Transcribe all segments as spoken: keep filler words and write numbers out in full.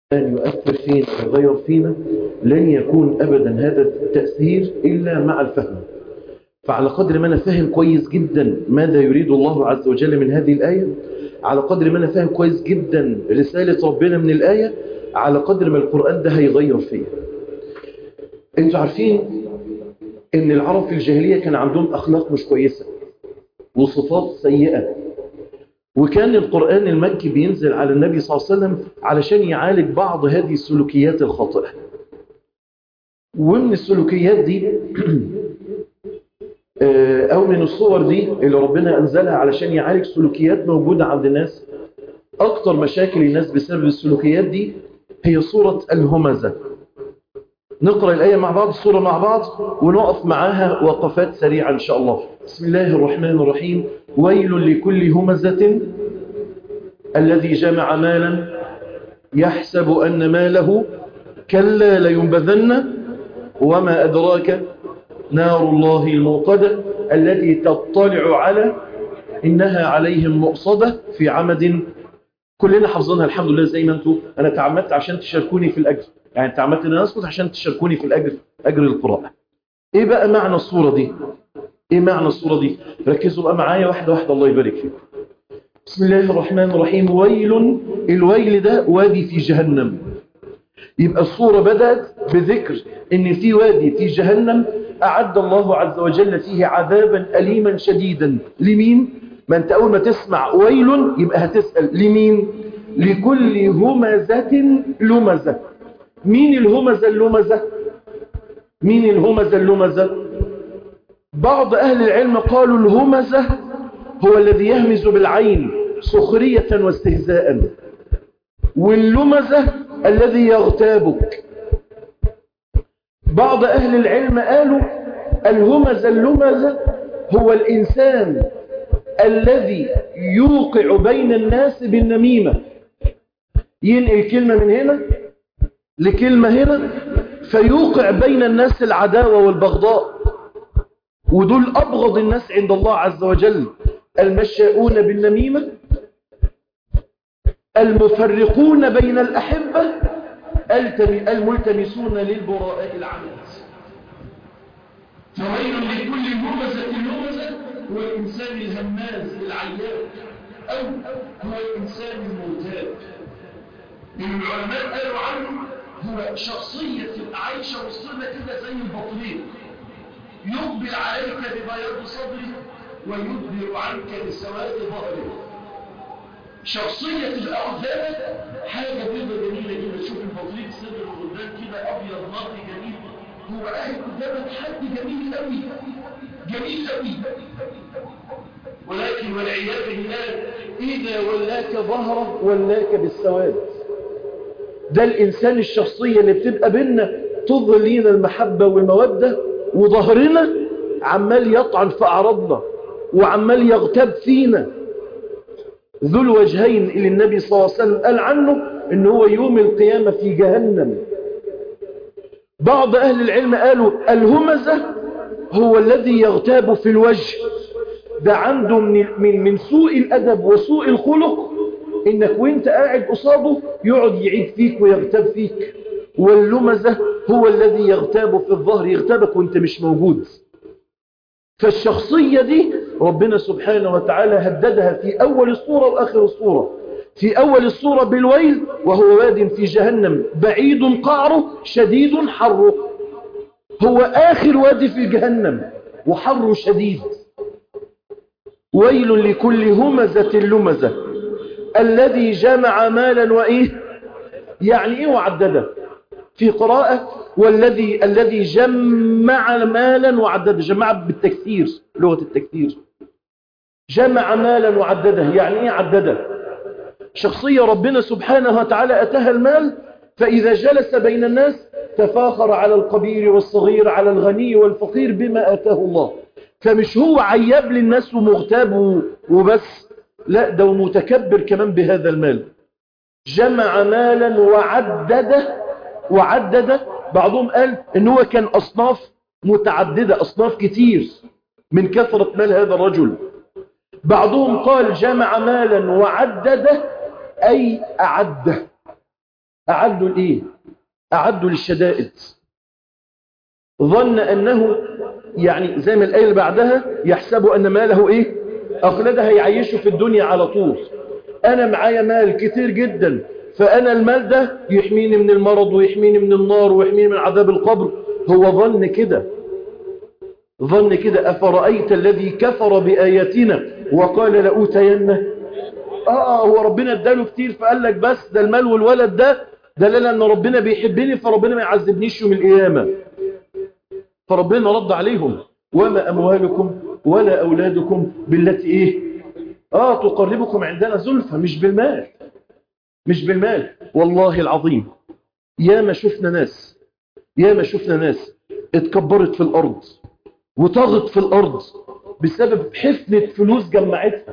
أن يؤثر فينا ويغير فينا لن يكون أبدا هذا التأثير إلا مع الفهم. فعلى قدر ما أنا فاهم كويس جدا ماذا يريد الله عز وجل من هذه الآية، على قدر ما أنا فاهم كويس جدا رسالة ربنا من الآية، على قدر ما القرآن ده هيغير فيا. انتوا عارفين ان العرب في الجاهلية كان عندهم أخلاق مش كويسة وصفات سيئة، وكان القرآن المكي بينزل على النبي صلى الله عليه وسلم علشان يعالج بعض هذه السلوكيات الخاطئة. ومن السلوكيات دي أو من الصور دي اللي ربنا أنزلها علشان يعالج سلوكيات موجودة عند الناس، أكتر مشاكل الناس بسبب السلوكيات دي هي صورة الهمزة. نقرأ الآية مع بعض، الصورة مع بعض، ونقف معاها وقفات سريعة إن شاء الله. بسم الله الرحمن الرحيم. ويل لكل همزة الذي جمع مالا يحسب أن ماله كلا لينبذن وما أدراك نار الله الموقدة التي تطلع على إنها عليهم مؤصدة في عمد. كلنا حافظينها الحمد لله زي ما انتم. أنا تعمدت عشان تشاركوني في الأجر، يعني تعمدت أن أنا أسكت عشان تشاركوني في الأجر، أجر القراءة. إيه بقى معنى الصورة دي؟ إيه معنى الصورة دي؟ ركزوا بقى معايا واحدة واحدة الله يبارك فيكم. بسم الله الرحمن الرحيم. ويل، الويل ده وادي في جهنم. يبقى الصورة بدأت بذكر إن في وادي في جهنم أعد الله عز وجل فيه عذابا أليما شديدا. لمين؟ ما أنت أول ما تسمع ويل يبقى هتسأل لمين؟ لكل همزة لمزة. مين الهمزة اللمزة؟ مين الهمزة اللمزة؟ بعض أهل العلم قالوا الهمزة هو الذي يهمز بالعين سخرية واستهزاء، واللمزة الذي يغتابك. بعض أهل العلم قالوا الهمزة اللمزة هو الإنسان الذي يوقع بين الناس بالنميمة، ينقل كلمة من هنا لكلمة هنا فيوقع بين الناس العداوة والبغضاء. ودول أبغض الناس عند الله عز وجل، المشاؤون بالنميمة، المفرقون بين الأحبة، الملتمسون للبراء العمد. فويل لكل همزة لمزة هو الإنسان الهماز العياب، أو هو الإنسان المغتاب. من العلماء قالوا عنه هو شخصية تبقى عايشة وسطنا كده زي البطريق، يقبل عليك ببياض صدره ويدبر عنك بسواد ظهره. شخصية تبقى قدامك حاجة بيضة جميلة جدا، تشوف البطريق صدره قدام كده أبيض نقي جميل، هو قاعد قدامك حد جميل قوي جميل قوي، ولكن والعياذ بالله إذا ولاك ظهره ولاك بالسواد. ده الإنسان الشخصية اللي بتبقى بينا تظهر لينا المحبة والمودة، وظهرنا عمال يطعن في أعراضنا وعمال يغتاب فينا. ذو الوجهين اللي النبي صلى الله عليه وسلم قال عنه إن هو يوم القيامة في جهنم. بعض أهل العلم قالوا الهمزة هو الذي يغتاب في الوجه، ده عنده من, من, من سوء الأدب وسوء الخلق إنك وانت قاعد قصاده يقعد يعيد فيك ويغتاب فيك. واللمزة هو الذي يغتاب في الظهر، يغتابك وانت مش موجود. فالشخصية دي ربنا سبحانه وتعالى هددها في أول الصورة وآخر الصورة. في أول الصورة بالويل وهو واد في جهنم بعيد قعره شديد حره، هو آخر وادي في جهنم وحره شديد. ويل لكل همزة لمزة الذي جمع مالا وإيه، يعني إيه وعدده؟ في قراءة والذي الذي جمع مالا وعدده، جمع بالتكثير، لغة التكثير. جمع مالا وعدده يعني إيه عدده؟ شخصية ربنا سبحانه وتعالى أتاها المال، فإذا جلس بين الناس تفاخر على الكبير والصغير، على الغني والفقير بما آتاه الله. فمش هو عياب للناس ومغتاب وبس، لا ده متكبر كمان بهذا المال. جمع مالا وعدده. وعدده بعضهم قال إن هو كان أصناف متعددة، أصناف كتير من كثرة مال هذا الرجل. بعضهم قال جمع مالا وعدده أي أعده، أعدوا لإيه؟ أعدوا للشدائد. ظن أنه يعني زي ما الآية اللي بعدها يحسب أن ماله إيه؟ أخلدها، يعيشه في الدنيا على طول. أنا معايا مال كتير جدا، فأنا المال ده يحميني من المرض ويحميني من النار ويحميني من عذاب القبر. هو ظن كده، ظن كده. أفرأيت الذي كفر بآياتنا وقال لأوتين. آه هو ربنا اداله كتير فقال لك بس ده المال والولد ده دليل أن ربنا بيحبني فربنا ما يعذبنيش يوم القيامة. فربنا رد عليهم: وما أموالكم ولا أولادكم بالتي إيه؟ آه تقربكم عندنا زلفى. مش بالمال، مش بالمال. والله العظيم يا ما شفنا ناس، يا ما شفنا ناس اتكبرت في الأرض وطغت في الأرض بسبب حفنة فلوس جمعتها.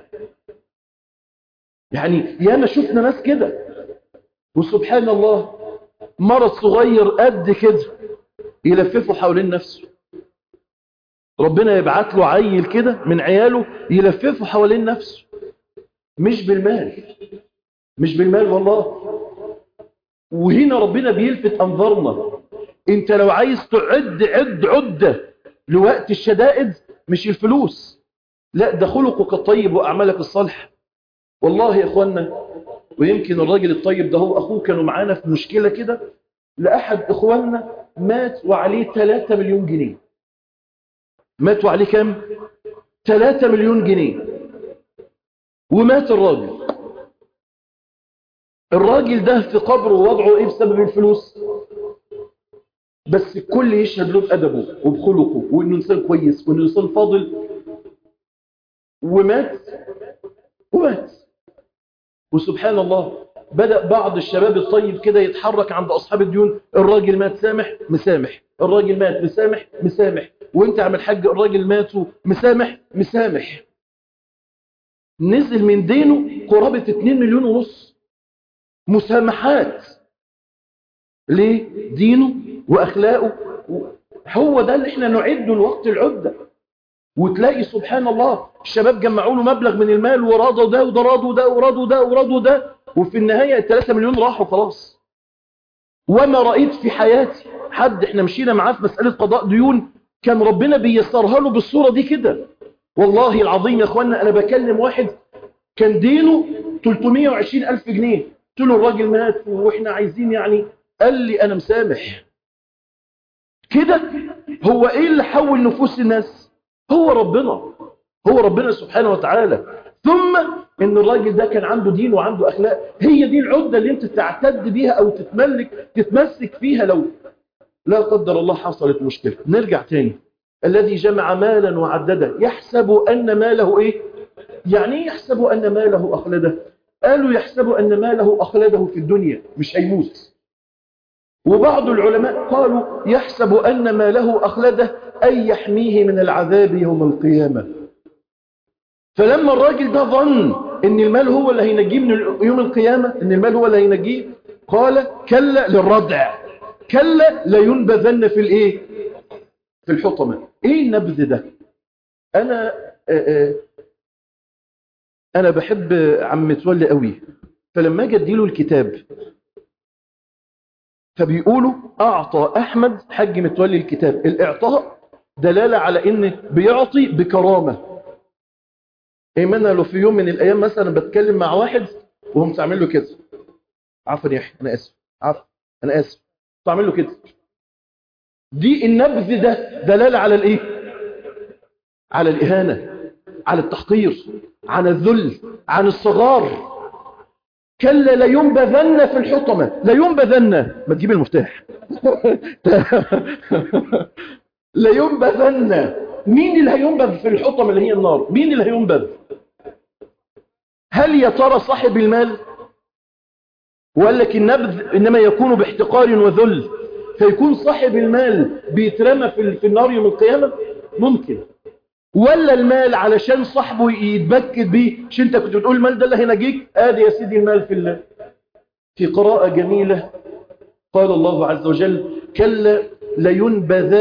يعني يا ما شفنا ناس كده. وسبحان الله مرض صغير قد كده يلففه حوالين نفسه. ربنا يبعت له عيل كده من عياله يلففه حوالين نفسه. مش بالمال، مش بالمال والله. وهنا ربنا بيلفت أنظارنا. انت لو عايز تعد عد عدة لوقت الشدائد مش الفلوس، لا ده خلقك الطيب وأعمالك الصالحة. والله يا إخوانا، ويمكن الراجل الطيب ده هو أخوه كانوا معانا في مشكلة كده، لأحد إخواننا مات وعليه ثلاثة مليون جنيه. مات وعليه كام؟ ثلاثة مليون جنيه. ومات الراجل. الراجل ده في قبره ووضعه إيه بسبب الفلوس؟ بس الكل يشهد له بأدبه وبخلقه وإنه إنسان كويس وإنه إنسان فاضل. ومات ومات. وسبحان الله بدأ بعض الشباب الطيب كده يتحرك عند أصحاب الديون. الراجل مات سامح مسامح، الراجل مات مسامح مسامح، وانت عم الحاج الراجل مات مسامح مسامح. نزل من دينه قرابة اتنين مليون ونص مسامحات. ليه؟ دينه وأخلاقه. هو ده اللي احنا نعده الوقت العدة. وتلاقي سبحان الله الشباب جمعوا له مبلغ من المال ورادوا ده وده رادوا ده ورادوا ده ورادوا ده، وفي النهاية الثلاثة مليون راحوا خلاص. وما رأيت في حياتي حد احنا مشينا معاه في مسألة قضاء ديون كان ربنا بيسرها له بالصورة دي كده. والله العظيم يا اخوانا انا بكلم واحد كان دينه ثلاثمائة وعشرين ألف جنيه. قلت له الراجل مات واحنا عايزين يعني، قال لي انا مسامح. كده هو ايه اللي حول نفوس الناس؟ هو ربنا، هو ربنا سبحانه وتعالى. ثم ان الراجل ده كان عنده دين وعنده اخلاق. هي دي العدة اللي انت تعتد بيها او تتملك تتمسك فيها لو لا قدر الله حصلت مشكلة. نرجع تاني. الذي جمع مالا وعدده يحسب ان ماله ايه؟ يعني ايه يحسب ان ماله اخلده؟ قالوا يحسب ان ماله اخلده في الدنيا مش هيموت. وبعض العلماء قالوا يحسب ان ماله اخلده اي يحميه من العذاب يوم القيامة. فلما الراجل ده ظن ان المال هو اللي هينجيه من يوم القيامة، ان المال هو اللي هينجيه، قال كلا للردع، كلا لينبذن في الايه؟ في الحطمة. ايه النبذ ده؟ انا آآ آآ انا بحب عم متولي قوي، فلما اجي اديله الكتاب فبيقولوا اعطى احمد حج متولي الكتاب. الاعطاء دلالة على ان بيعطي بكرامة. ايمانا لو في يوم من الايام مثلا بتكلم مع واحد وهم تعمل له كده، عفوا يا اخي انا اسف، عفوا انا اسف، تعمل له كده، دي النبذ ده دلالة على الايه؟ على الاهانة، على التحقير، عن الذل، عن الصغار. كلا لينبذن في الحطمة. لينبذن، ما تجيب المفتاح. لينبذن. مين اللي هينبذ في الحطمة اللي هي النار؟ مين اللي هينبذ؟ هل يا ترى صاحب المال؟ وقال لك النبذ انما يكون باحتقار وذل، فيكون صاحب المال بيترمى في النار يوم القيامة؟ ممكن. ولا المال علشان صاحبه يتبكت بيه؟ مش انت كنت بتقول المال ده اللي هينجيك؟ ادي يا سيدي المال في الله. في قراءة جميلة قال الله عز وجل كلا لينبذن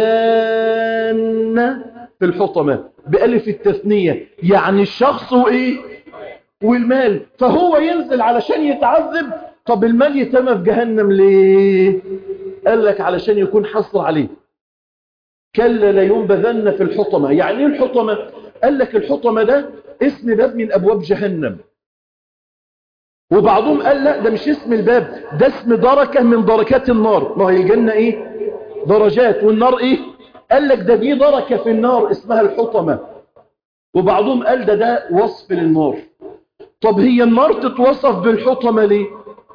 في الحطمة بألف التثنية، يعني الشخص وايه؟ والمال. فهو ينزل علشان يتعذب طب المال يتم في جهنم ليه؟ قال لك علشان يكون حصر عليه. كلا لينبذن في الحطمة. يعني ايه الحطمة؟ قال لك الحطمة ده اسم باب من أبواب جهنم. وبعضهم قال لا ده مش اسم الباب، ده اسم دركة من دركات النار. ما هي الجنة ايه؟ درجات، والنار ايه؟ قال لك ده دي دركة في النار اسمها الحطمة. وبعضهم قال ده ده وصف للنار. طب هي النار تتوصف بالحطمة ليه؟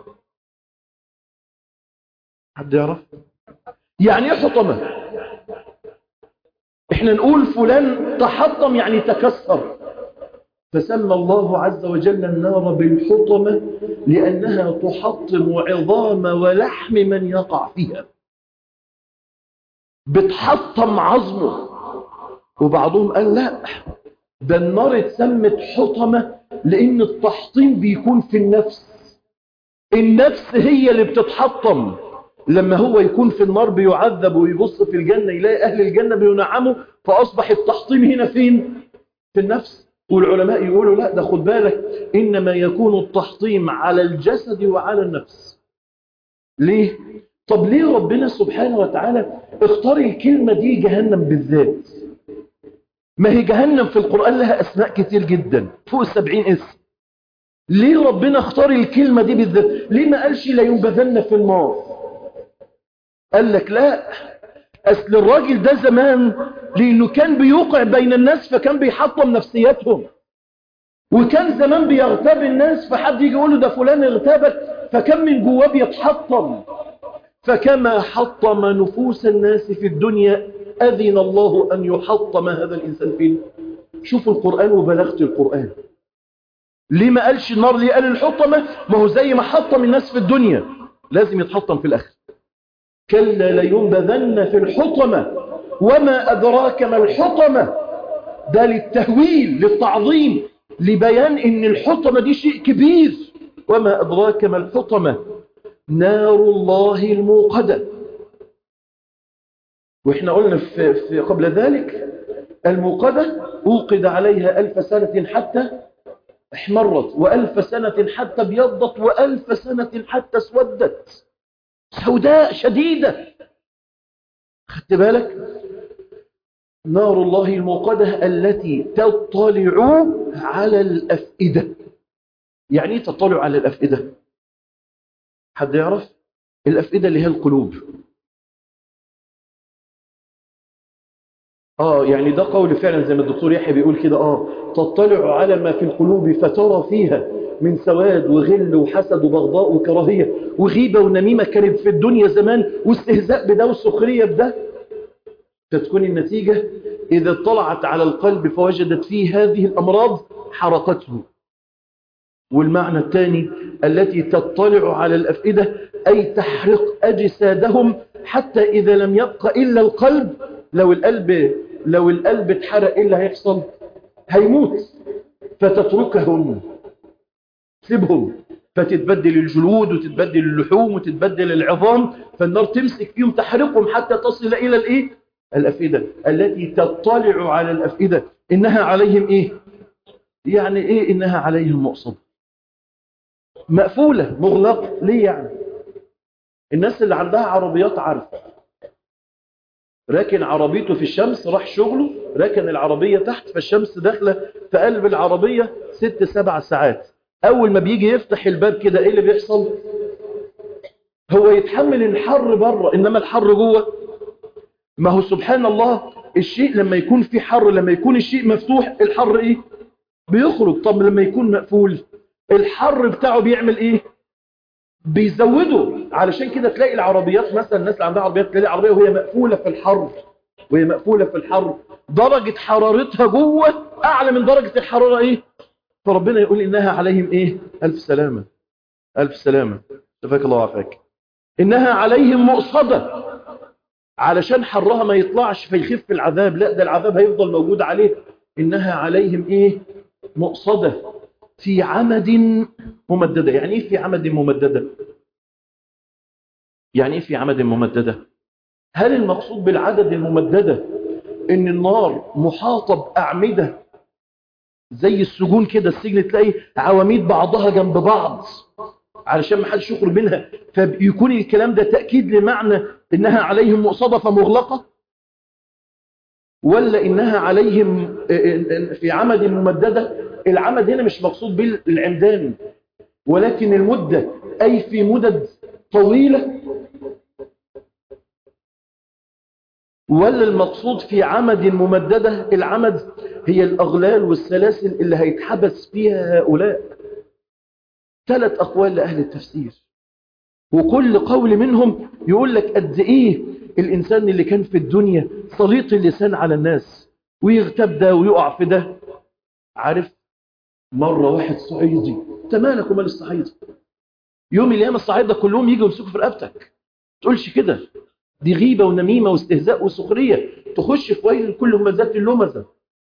حد يعرف؟ يعني ايه حطمة؟ احنا نقول فلان تحطم يعني تكسر، فسمى الله عز وجل النار بالحطمة لأنها تحطم عظام ولحم من يقع فيها، بتحطم عظمه. وبعضهم قال لا ده النار اتسمت حطمة لأن التحطيم بيكون في النفس. النفس هي اللي بتتحطم. لما هو يكون في النار بيعذب ويبص في الجنة يلاقي أهل الجنة بينعموا، فأصبح التحطيم هنا فين؟ في النفس. والعلماء يقولوا لا ده خد بالك إنما يكون التحطيم على الجسد وعلى النفس. ليه؟ طب ليه ربنا سبحانه وتعالى اختار الكلمة دي جهنم بالذات؟ ما هي جهنم في القرآن لها أسماء كتير جدا فوق السبعين اسم. ليه ربنا اختار الكلمة دي بالذات؟ ليه ما قالش لا ينبذن في النار؟ قال لك لا أصل الراجل ده زمان لأنه كان بيوقع بين الناس فكان بيحطم نفسياتهم، وكان زمان بيغتاب الناس فحد يجي يقول له ده فلان اغتابك، فكان من جواه بيتحطم. فكما حطم نفوس الناس في الدنيا أذن الله أن يحطم هذا الإنسان فين؟ شوفوا القرآن وبلغت القرآن. ليه ما قالش النار؟ ليه قال الحطمة؟ ما هو زي ما حطم الناس في الدنيا لازم يتحطم في الآخر. كلا لينبذن في الحطمة وما أدراك ما الحطمة. ده للتهويل للتعظيم لبيان ان الحطمة دي شيء كبير. وما أدراك ما الحطمة نار الله الموقدة. واحنا قلنا في, في قبل ذلك الموقدة أوقد عليها ألف سنة حتى احمرت، وألف سنة حتى ابيضت، وألف سنة حتى اسودت، سوداء شديدة. خدت بالك؟ نار الله الموقدة التي تطلع على الأفئدة. يعني ايه تطلع على الأفئدة؟ حد يعرف؟ الأفئدة اللي هي القلوب. آه يعني ده قول فعلا زي ما الدكتور يحيى بيقول كده. آه تطلع على ما في القلوب فترى فيها من سواد وغل وحسد وبغضاء وكراهية وغيبة ونميمة كانت في الدنيا زمان، واستهزاء بده وسخرية بده. فتكون النتيجة إذا اطلعت على القلب فوجدت فيه هذه الأمراض حرقته. والمعنى الثاني التي تطلع على الأفئدة أي تحرق أجسادهم حتى إذا لم يبقى إلا القلب. لو القلب لو القلب اتحرق إيه اللي هيحصل؟ هيموت. فتتركهم، تسيبهم، فتتبدل الجلود وتتبدل اللحوم وتتبدل العظام، فالنار تمسك فيهم تحرقهم حتى تصل إلى الإيه؟ الأفئدة التي تطلع على الأفئدة. إنها عليهم إيه؟ يعني إيه إنها عليهم مؤصدة؟ مقفولة مغلقة. ليه يعني؟ الناس اللي عندها عربيات عارفة، راكن عربيته في الشمس راح شغله، راكن العربية تحت فالشمس داخلة في قلب العربية ست سبع ساعات. أول ما بيجي يفتح الباب كده إيه اللي بيحصل؟ هو يتحمل الحر بره إنما الحر جوه. ما هو سبحان الله الشيء لما يكون في حر، لما يكون الشيء مفتوح الحر إيه؟ بيخرج. طب لما يكون مقفول الحر بتاعه بيعمل إيه؟ بيزوده. علشان كده تلاقي العربيات مثلا الناس اللي عندها عربيات تلاقي العربية وهي مقفولة في الحر، وهي مقفولة في الحر درجة حرارتها جوه أعلى من درجة الحرارة إيه؟ فربنا يقول إنها عليهم إيه؟ ألف سلامة ألف سلامة. شفاك الله وعافاك. إنها عليهم مؤصدة علشان حرها ما يطلعش فيخف العذاب، لا ده العذاب هيفضل موجود عليه. إنها عليهم إيه؟ مؤصدة في عمد ممددة. يعني إيه في عمد ممددة؟ يعني إيه في عمد ممددة؟ هل المقصود بالعدد الممددة إن النار محاطة بأعمدة زي السجون كده، السجن تلاقي عواميد بعضها جنب بعض، علشان ما حدش يخرج منها، فيكون الكلام ده تأكيد لمعنى إنها عليهم مؤصدة فمغلقة، ولا إنها عليهم في عمد ممددة. العمد هنا مش مقصود بالعمدان، ولكن المدة، أي في مدد طويلة، ولا المقصود في عمد ممددة. العمد هي الأغلال والسلاسل اللي هيتحبس فيها هؤلاء. ثلاث أقوال لأهل التفسير، وكل قول منهم يقول لك قد إيه الإنسان اللي كان في الدنيا سليط اللسان على الناس، ويغتاب ده ويقع في ده. عارف مرة واحد صعيدي، تمالك ومال الصعيدة، يوم الأيام الصعيدة كلهم يجوا يمسكوا في رقبتك، تقولش كده، دي غيبة ونميمة واستهزاء وسخرية. تخش في ويل كل همزات اللمزة،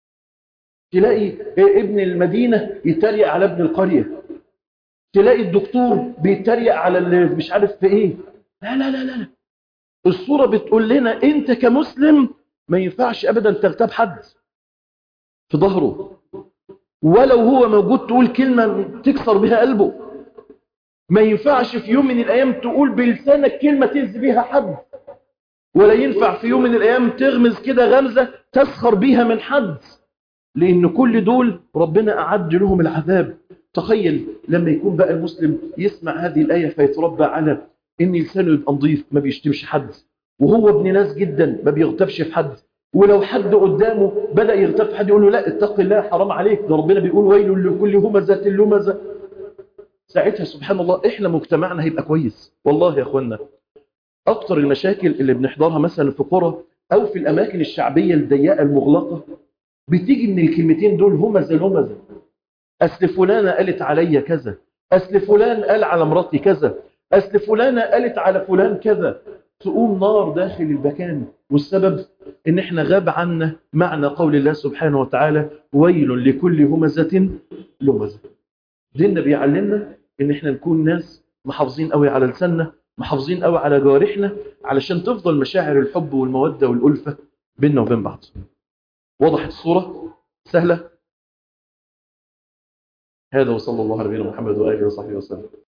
تلاقي ابن المدينة يتريق على ابن القرية، تلاقي الدكتور بيتريق على اللي مش عارف في ايه. لا لا لا لا، الصورة بتقول لنا انت كمسلم ما ينفعش ابدا تغتاب حد في ظهره، ولو هو موجود تقول كلمة تكسر بها قلبه. ما ينفعش في يوم من الايام تقول بلسانك كلمة تأذي بيها حد، ولا ينفع في يوم من الايام تغمز كده غمزة تسخر بيها من حد، لان كل دول ربنا اعد لهم العذاب. تخيل لما يكون بقى المسلم يسمع هذه الآية فيتربى على ان لسانه يبقى نظيف، ما بيشتمش حد، وهو ابن ناس جدا ما بيغتابش في حد، ولو حد قدامه بدأ يغتاب في حد يقول له لا اتق الله حرام عليك، ده ربنا بيقول ويل لكل همزة لمزة. ساعتها سبحان الله احنا مجتمعنا هيبقى كويس. والله يا اخوانا اكتر المشاكل اللي بنحضرها مثلا في قرى او في الاماكن الشعبية الضيقة المغلقة بتيجي من الكلمتين دول، همزة لمزة. أصل فلانة قالت عليا كذا، أصل فلان قال على مراتي كذا، أصل فلانة قالت على فلان كذا. تقوم نار داخل المكان، والسبب إن إحنا غاب عنا معنى قول الله سبحانه وتعالى ويل لكل همزة لمزة. ديننا بيعلمنا إن إحنا نكون ناس محافظين قوي على لساننا، محافظين قوي على جوارحنا، علشان تفضل مشاعر الحب والمودة والألفة بيننا وبين بعض. وضحت الصورة؟ سهلة؟ هذا وصلى الله على نبينا محمد وآله وصحبه وسلم.